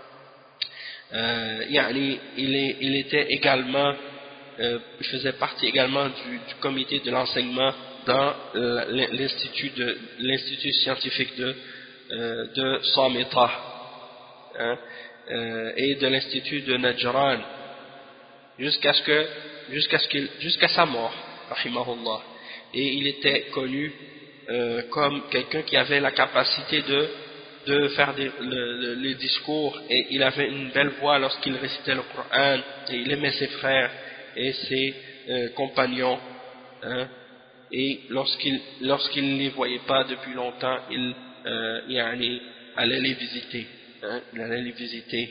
Il était également, il faisait partie également du comité de l'enseignement dans l'institut scientifique de Samita, et de l'institut de Najran, jusqu'à sa mort, rahimahullah. Et il était connu comme quelqu'un qui avait la capacité de faire les discours, et il avait une belle voix lorsqu'il récitait le Coran, et il aimait ses frères et ses compagnons, et lorsqu'il ne les voyait pas depuis longtemps, il يعني allait les visiter, hein, il allait les visiter.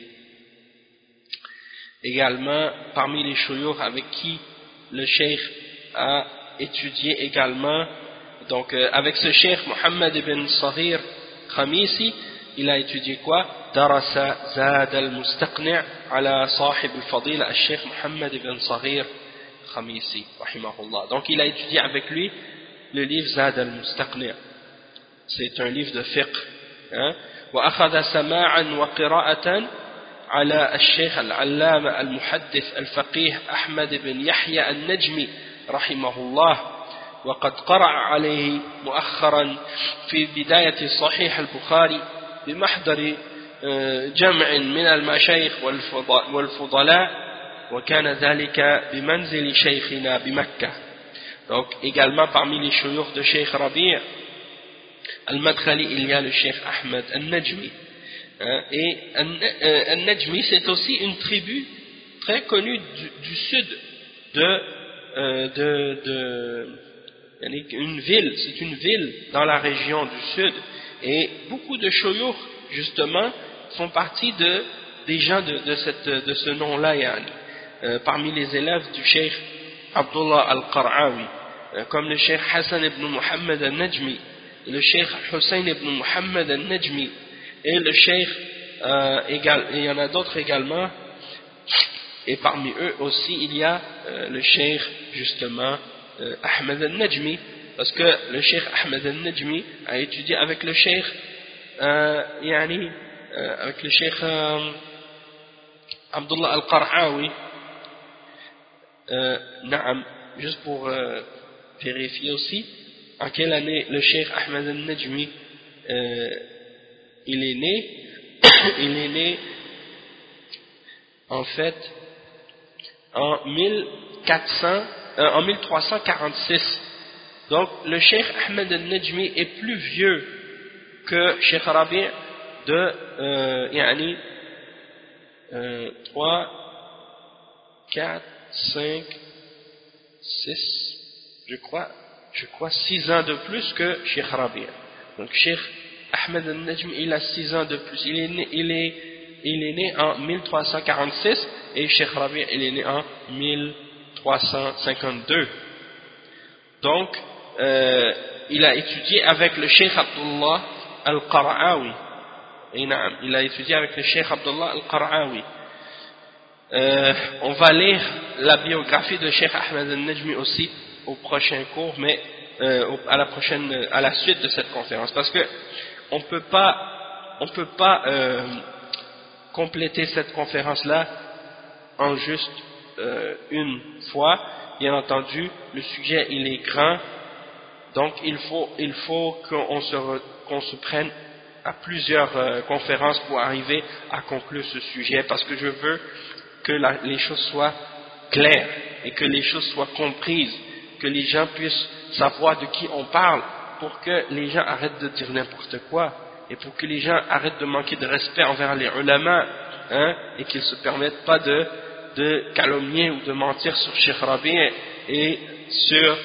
Également, parmi les shuyukh avec qui le cheikh a étudié également, donc avec ce cheikh Mohammed ibn Saghir Khamisi, il a étudié quoi? Darasa Zad al-Mustaqni' ala sahib al-fadila al-cheikh Mohammed ibn Saghir Khamisi, rahimahullah. Donc il a étudié avec lui le livre Zad al-Mustaqni'. C'est un livre de fiqh. Hein? وأخذ سماعا وقراءة على الشيخ العلامة المحدث الفقيه أحمد بن يحيى النجمي رحمه الله، وقد قرأ عليه مؤخرا في بداية صحيح البخاري بمحضر جمع من المشايخ والفضلاء، وكان ذلك بمنزل شيخنا بمكة. Donc également parmi les shuyukh de Cheikh Rabi' Al-Madkhali, il y a le Cheikh Ahmed Al-Najmi. Et Al-Najmi, c'est aussi une tribu très connue du sud une ville, c'est une ville dans la région du sud. Et beaucoup de shuyukh, justement, font partie des gens de ce nom-là, parmi les élèves du Cheikh Abdullah Al-Qar'awi, comme le Cheikh Hassan ibn Muhammad Al-Najmi, le Cheikh Hussein ibn Muhammad Al-Najmi, et le Cheikh, il y en a d'autres également, et parmi eux aussi il y a le Cheikh justement Ahmed Al-Najmi, parce que le Cheikh Ahmed Al-Najmi a étudié avec le Cheikh avec le Cheikh Abdullah Al-Qar'awi. Juste pour vérifier aussi en quelle année le Cheikh Ahmed Al-Najmi il est né. Il est né en fait en 1346. Donc le Cheikh Ahmed Al-Najmi est plus vieux que Cheikh Rabi' de 3, 4, 5, 6, je crois 6 ans de plus que Cheikh Rabi'. Donc Cheikh Ahmed Al-Najmi, il a 6 ans de plus. Il est né en 1346 et Cheikh Rabi' il est né en 1352. Donc il a étudié avec le Cheikh Abdullah Al-Qar'awi. Il a étudié avec le Cheikh Abdullah Al-Qar'awi. On va lire la biographie de Cheikh Ahmed Al-Najmi aussi au prochain cours, mais à la suite de cette conférence, parce que on peut pas compléter cette conférence là en juste une fois. Bien entendu, le sujet il est grand, donc il faut qu'on se prenne à plusieurs conférences pour arriver à conclure ce sujet, parce que je veux que les choses soient claires et que les choses soient comprises, que les gens puissent savoir de qui on parle, pour que les gens arrêtent de dire n'importe quoi, et pour que les gens arrêtent de manquer de respect envers les ulama, et qu'ils ne se permettent pas de calomnier ou de mentir sur Cheikh Rabi' et sur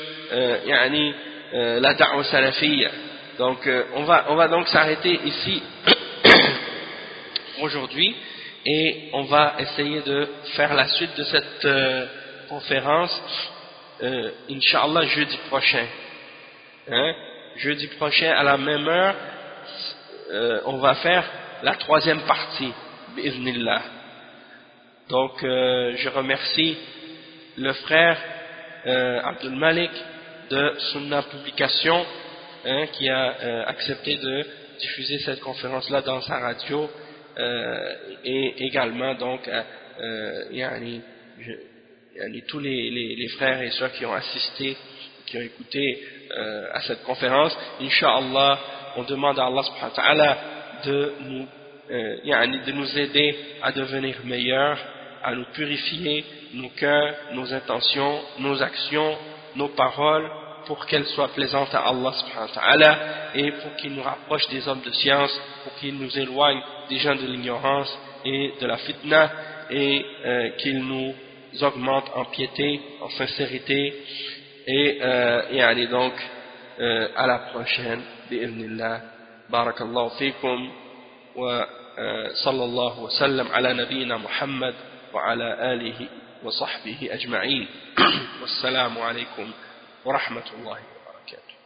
la da'wa salafiyya. Donc on va donc s'arrêter ici aujourd'hui, et on va essayer de faire la suite de cette conférence Inch'Allah jeudi prochain. Jeudi prochain à la même heure, on va faire la 3e partie, bi'idhnillah. Donc je remercie le frère Abdul Malik de Sunna Publication, qui a accepté de diffuser cette conférence-là dans sa radio, et également donc tous les frères et sœurs qui ont assisté, qui ont écouté à cette conférence. Inch'Allah, on demande à Allah subhanahu wa ta'ala de nous aider à devenir meilleurs, à nous purifier nos cœurs, nos intentions, nos actions, nos paroles, pour qu'elles soient plaisantes à Allah subhanahu wa ta'ala, et pour qu'il nous rapproche des hommes de science, pour qu'il nous éloigne des gens de l'ignorance et de la fitna, et qu'il nous augmente en piété, en sincérité, et donc à la prochaine, bi'idhnillah. بارك الله فيكم وصلى الله وسلم على نبينا محمد وعلى آله وصحبه أجمعين والسلام عليكم ورحمة الله وبركاته.